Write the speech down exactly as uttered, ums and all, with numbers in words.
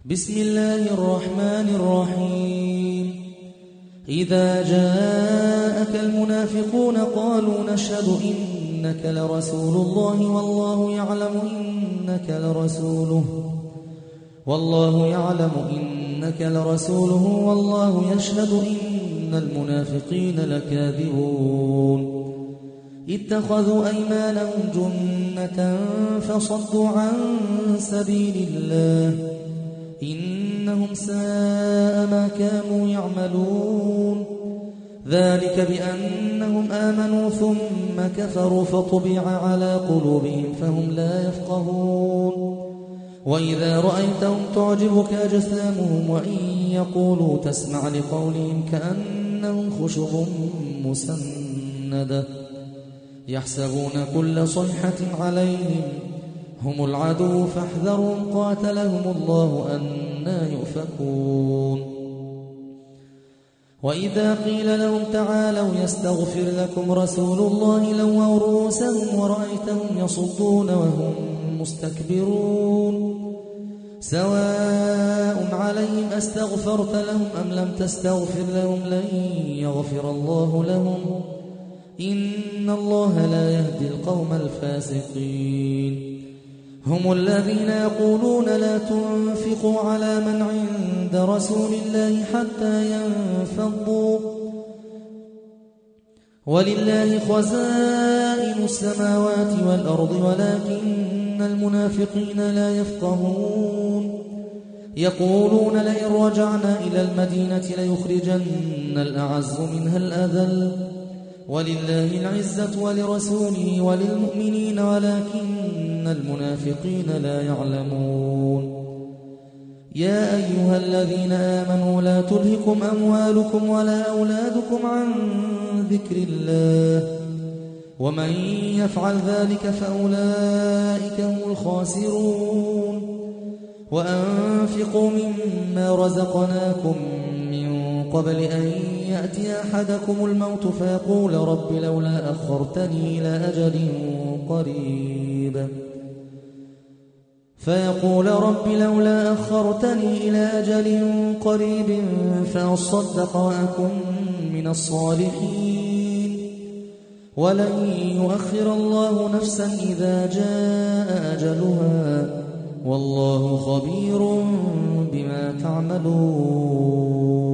بسم الله الرحمن الرحيم إذا جاءك المنافقون قالوا نشهد إنك لرسول الله والله يعلم إنك لرسوله والله يعلم إنك لرسوله والله يشهد إن المنافقين لكاذبون اتخذوا أيمانهم جنة فصدوا عن سبيل الله إنهم ساء ما كانوا يعملون ذلك بأنهم آمنوا ثم كفروا فطبع على قلوبهم فهم لا يفقهون وإذا رأيتهم تعجبك أجسامهم وإن يقولوا تسمع لقولهم كأنهم خشب مسندة يحسبون كل صيحة عليهم هم العدو فاحذرهم قاتلهم الله أنى يؤفكون وإذا قيل لهم تعالوا يستغفر لكم رسول الله لووا رؤوسهم ورأيتهم يصدون وهم مستكبرون سواء عليهم أستغفرت لهم أم لم تستغفر لهم لن يغفر الله لهم إن الله لا يهدي القوم الفاسقين هم الذين يقولون لا تنفقوا على من عند رسول الله حتى ينفضوا ولله خزائن السماوات والأرض ولكن المنافقين لا يفقهون يقولون لئن رجعنا إلى المدينة ليخرجن الأعز منها الأذل ولله العزة ولرسوله وللمؤمنين ولكن المنافقين لا يعلمون يا أيها الذين آمنوا لا تلهكم أموالكم ولا أولادكم عن ذكر الله ومن يفعل ذلك فأولئك هم الخاسرون وأنفقوا مما رزقناكم من قبل أن يأتي أحدكم الموت فيقول رب لولا أخرتني إلى أجل قريب فيقول رب لولا أخرتني إلى أجل قريب فأصدق وأكن من الصالحين ولن يؤخر الله نفسا إذا جاء أجلها والله خبير بما تعملون